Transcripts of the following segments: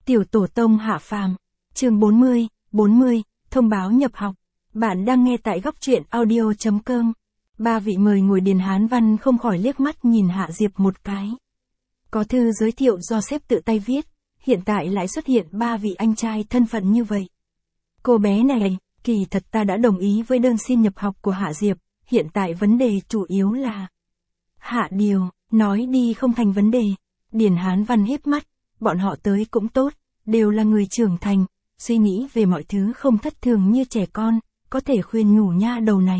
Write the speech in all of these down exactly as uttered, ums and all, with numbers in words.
Tiểu tổ tông hạ phàm. Chương bốn mươi, bốn mươi, thông báo nhập học. Bạn đang nghe tại góc truyện audio chấm com. Ba vị mời ngồi Điền Hán Văn không khỏi liếc mắt nhìn Hạ Diệp một cái. Có thư giới thiệu do sếp tự tay viết, hiện tại lại xuất hiện ba vị anh trai thân phận như vậy. Cô bé này, kỳ thật ta đã đồng ý với đơn xin nhập học của Hạ Diệp, hiện tại vấn đề chủ yếu là... Hạ Điều, nói đi không thành vấn đề. Điền Hán Văn híp mắt, bọn họ tới cũng tốt, đều là người trưởng thành, suy nghĩ về mọi thứ không thất thường như trẻ con, có thể khuyên nhủ nha đầu này.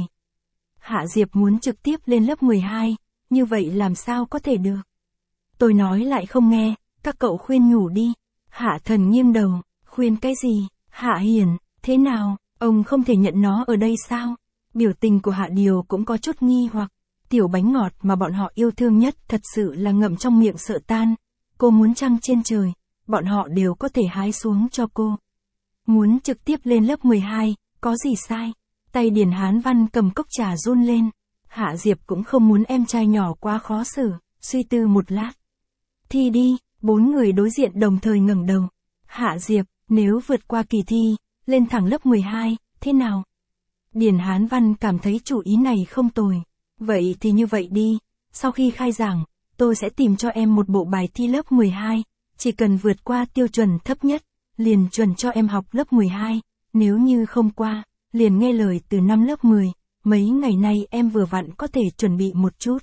Hạ Diệp muốn trực tiếp lên lớp mười hai, như vậy làm sao có thể được. Tôi nói lại không nghe, các cậu khuyên nhủ đi. Hạ Thần nghiêng đầu, khuyên cái gì? Hạ Hiển, thế nào, ông không thể nhận nó ở đây sao? Biểu tình của Hạ Điều cũng có chút nghi hoặc, tiểu bánh ngọt mà bọn họ yêu thương nhất thật sự là ngậm trong miệng sợ tan. Cô muốn trăng trên trời, bọn họ đều có thể hái xuống cho cô. Muốn trực tiếp lên lớp mười hai, có gì sai? Tay Điền Hán Văn cầm cốc trà run lên. Hạ Diệp cũng không muốn em trai nhỏ quá khó xử, suy tư một lát. Thi đi, bốn người đối diện đồng thời ngẩng đầu. Hạ Diệp, nếu vượt qua kỳ thi, lên thẳng lớp mười hai, thế nào? Điền Hán Văn cảm thấy chủ ý này không tồi. Vậy thì như vậy đi, sau khi khai giảng, tôi sẽ tìm cho em một bộ bài thi lớp mười hai, chỉ cần vượt qua tiêu chuẩn thấp nhất, liền chuẩn cho em học lớp mười hai, nếu như không qua, liền nghe lời từ năm lớp mười, mấy ngày nay em vừa vặn có thể chuẩn bị một chút.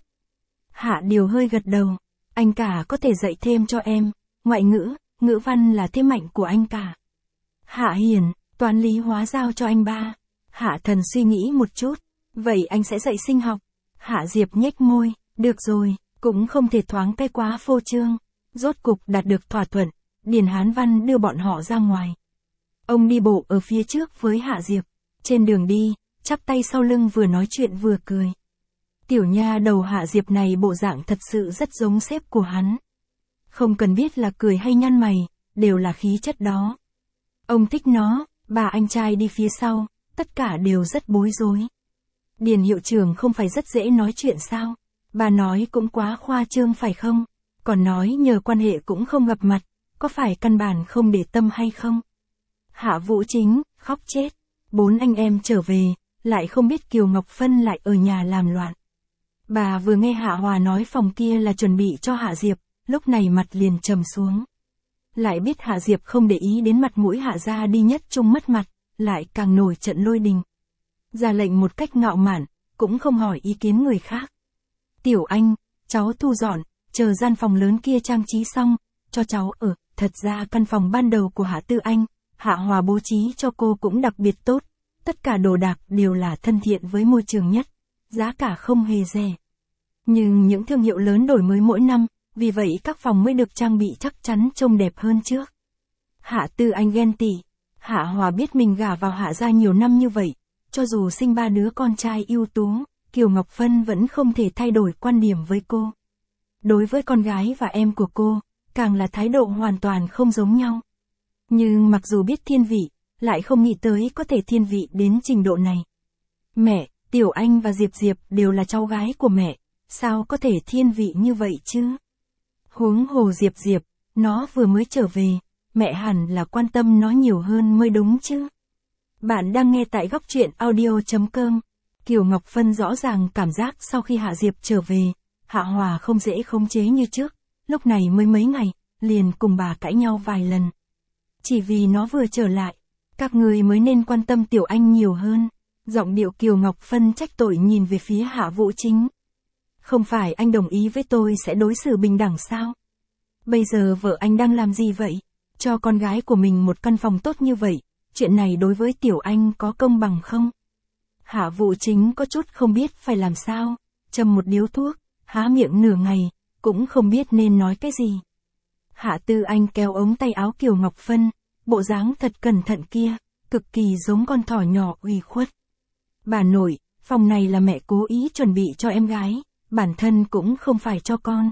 Hạ Điều hơi gật đầu, anh cả có thể dạy thêm cho em, ngoại ngữ, ngữ văn là thế mạnh của anh cả. Hạ Hiển, toán lý hóa giao cho anh ba. Hạ Thần suy nghĩ một chút, vậy anh sẽ dạy sinh học. Hạ Diệp nhếch môi, được rồi, cũng không thể thoáng cái quá phô trương. Rốt cục đạt được thỏa thuận, Điền Hán Văn đưa bọn họ ra ngoài. Ông đi bộ ở phía trước với Hạ Diệp, trên đường đi, chắp tay sau lưng vừa nói chuyện vừa cười. Tiểu nha đầu Hạ Diệp này bộ dạng thật sự rất giống sếp của hắn. Không cần biết là cười hay nhăn mày, đều là khí chất đó. Ông thích nó, bà anh trai đi phía sau, tất cả đều rất bối rối. Điền hiệu trưởng không phải rất dễ nói chuyện sao? Bà nói cũng quá khoa trương phải không? Còn nói nhờ quan hệ cũng không gặp mặt, có phải căn bản không để tâm hay không? Hạ Vũ Chính, khóc chết. Bốn anh em trở về, lại không biết Kiều Ngọc Phân lại ở nhà làm loạn. Bà vừa nghe Hạ Hòa nói phòng kia là chuẩn bị cho Hạ Diệp, lúc này mặt liền trầm xuống. Lại biết Hạ Diệp không để ý đến mặt mũi Hạ gia đi nhất trung mất mặt, lại càng nổi trận lôi đình. Ra lệnh một cách ngạo mạn, cũng không hỏi ý kiến người khác. Tiểu Anh, cháu thu dọn, chờ gian phòng lớn kia trang trí xong, cho cháu ở. Thật ra căn phòng ban đầu của Hạ Tư Anh, Hạ Hòa bố trí cho cô cũng đặc biệt tốt. Tất cả đồ đạc đều là thân thiện với môi trường nhất, giá cả không hề rẻ. Nhưng những thương hiệu lớn đổi mới mỗi năm, vì vậy các phòng mới được trang bị chắc chắn trông đẹp hơn trước. Hạ Tư Anh ghen tị. Hạ Hòa biết mình gả vào Hạ gia nhiều năm như vậy, cho dù sinh ba đứa con trai ưu tú, Kiều Ngọc Phân vẫn không thể thay đổi quan điểm với cô. Đối với con gái và em của cô, càng là thái độ hoàn toàn không giống nhau. Nhưng mặc dù biết thiên vị, lại không nghĩ tới có thể thiên vị đến trình độ này. Mẹ, Tiểu Anh và Diệp Diệp đều là cháu gái của mẹ, sao có thể thiên vị như vậy chứ? Huống hồ Diệp Diệp, nó vừa mới trở về, mẹ hẳn là quan tâm nó nhiều hơn mới đúng chứ. Bạn đang nghe tại góc truyện audio chấm com. Kiều Ngọc Phân rõ ràng cảm giác sau khi Hạ Diệp trở về, Hạ Hòa không dễ khống chế như trước, lúc này mới mấy ngày, liền cùng bà cãi nhau vài lần. Chỉ vì nó vừa trở lại, các người mới nên quan tâm Tiểu Anh nhiều hơn. Giọng điệu Kiều Ngọc Phân trách tội nhìn về phía Hạ Vũ Chính. Không phải anh đồng ý với tôi sẽ đối xử bình đẳng sao? Bây giờ vợ anh đang làm gì vậy? Cho con gái của mình một căn phòng tốt như vậy, chuyện này đối với Tiểu Anh có công bằng không? Hạ Vũ Chính có chút không biết phải làm sao, châm một điếu thuốc, há miệng nửa ngày, cũng không biết nên nói cái gì. Hạ Tư Anh kéo ống tay áo Kiều Ngọc Phân, bộ dáng thật cẩn thận kia, cực kỳ giống con thỏ nhỏ ủy khuất. Bà nội, phòng này là mẹ cố ý chuẩn bị cho em gái, bản thân cũng không phải cho con.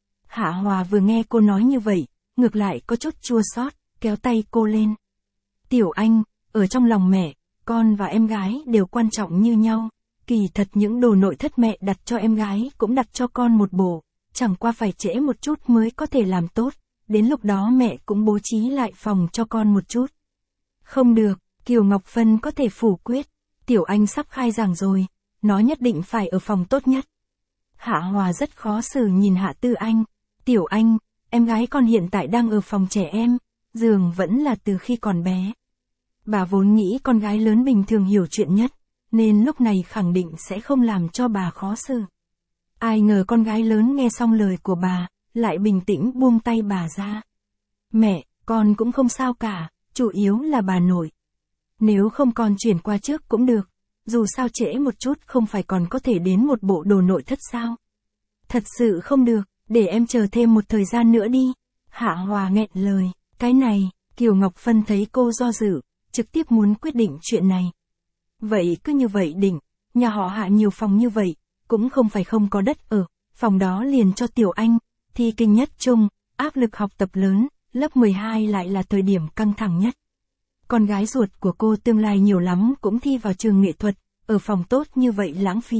Hạ Hòa vừa nghe cô nói như vậy, ngược lại có chút chua xót, kéo tay cô lên. Tiểu Anh, ở trong lòng mẹ, con và em gái đều quan trọng như nhau. Kỳ thật những đồ nội thất mẹ đặt cho em gái cũng đặt cho con một bộ, chẳng qua phải trễ một chút mới có thể làm tốt, đến lúc đó mẹ cũng bố trí lại phòng cho con một chút. Không được, Kiều Ngọc Phân có thể phủ quyết, Tiểu Anh sắp khai giảng rồi, nó nhất định phải ở phòng tốt nhất. Hạ Hòa rất khó xử nhìn Hạ Tư Anh, Tiểu Anh, em gái con hiện tại đang ở phòng trẻ em, giường vẫn là từ khi còn bé. Bà vốn nghĩ con gái lớn bình thường hiểu chuyện nhất, nên lúc này khẳng định sẽ không làm cho bà khó xử. Ai ngờ con gái lớn nghe xong lời của bà, lại bình tĩnh buông tay bà ra. Mẹ, con cũng không sao cả, chủ yếu là bà nội. Nếu không con chuyển qua trước cũng được, dù sao trễ một chút không phải còn có thể đến một bộ đồ nội thất sao. Thật sự không được, để em chờ thêm một thời gian nữa đi. Hạ Hòa nghẹn lời, cái này, Kiều Ngọc Phân thấy cô do dự, trực tiếp muốn quyết định chuyện này. Vậy cứ như vậy định, nhà họ Hạ nhiều phòng như vậy, cũng không phải không có đất ở, phòng đó liền cho Tiểu Anh, thi kinh nhất trung, áp lực học tập lớn, lớp mười hai lại là thời điểm căng thẳng nhất. Con gái ruột của cô tương lai nhiều lắm cũng thi vào trường nghệ thuật, ở phòng tốt như vậy lãng phí.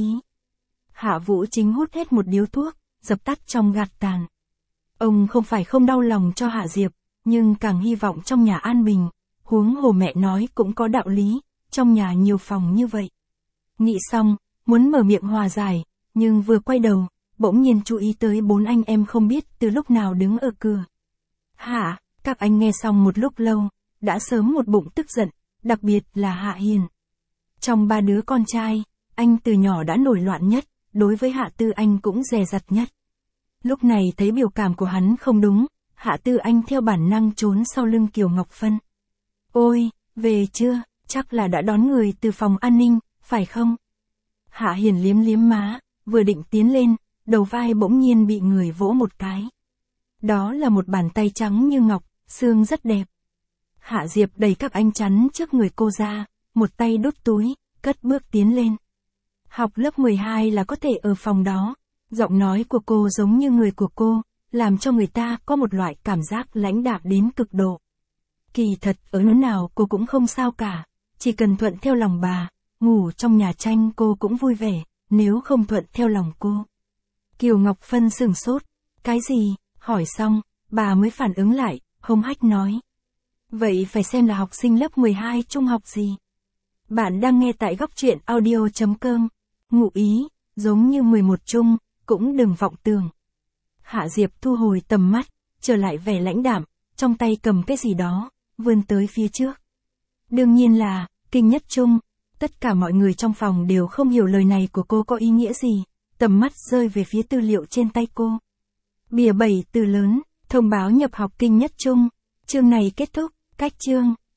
Hạ Vũ Chính hút hết một điếu thuốc, dập tắt trong gạt tàn. Ông không phải không đau lòng cho Hạ Diệp, nhưng càng hy vọng trong nhà an bình, huống hồ mẹ nói cũng có đạo lý, trong nhà nhiều phòng như vậy. Nghĩ xong, muốn mở miệng hòa giải, nhưng vừa quay đầu, bỗng nhiên chú ý tới bốn anh em không biết từ lúc nào đứng ở cửa. Hả, các anh nghe xong một lúc lâu, đã sớm một bụng tức giận, đặc biệt là Hạ Hiền. Trong ba đứa con trai, anh từ nhỏ đã nổi loạn nhất, đối với Hạ Tư Anh cũng dè dặt nhất. Lúc này thấy biểu cảm của hắn không đúng, Hạ Tư Anh theo bản năng trốn sau lưng Kiều Ngọc Phân. Ôi, về chưa, chắc là đã đón người từ phòng an ninh, phải không? Hạ Hiền liếm liếm má, vừa định tiến lên, đầu vai bỗng nhiên bị người vỗ một cái. Đó là một bàn tay trắng như ngọc, xương rất đẹp. Hạ Diệp đẩy các anh chắn trước người cô ra, một tay đút túi, cất bước tiến lên. Học lớp mười hai là có thể ở phòng đó, giọng nói của cô giống như người của cô, làm cho người ta có một loại cảm giác lãnh đạm đến cực độ. Kỳ thật ở nơi nào cô cũng không sao cả, chỉ cần thuận theo lòng bà, ngủ trong nhà tranh cô cũng vui vẻ, nếu không thuận theo lòng cô. Kiều Ngọc Phân sửng sốt, cái gì, hỏi xong, bà mới phản ứng lại, hông hách nói. Vậy phải xem là học sinh lớp mười hai trung học gì. Bạn đang nghe tại góc truyện audio chấm com. Ngụ ý, giống như mười một trung, cũng đừng vọng tưởng. Hạ Diệp thu hồi tầm mắt, trở lại vẻ lãnh đạm, trong tay cầm cái gì đó, vươn tới phía trước. Đương nhiên là, kinh nhất trung. Tất cả mọi người trong phòng đều không hiểu lời này của cô có ý nghĩa gì, tầm mắt rơi về phía tư liệu trên tay cô. Bìa bảy từ lớn, thông báo nhập học kinh nhất trung. Chương này kết thúc, cách chương.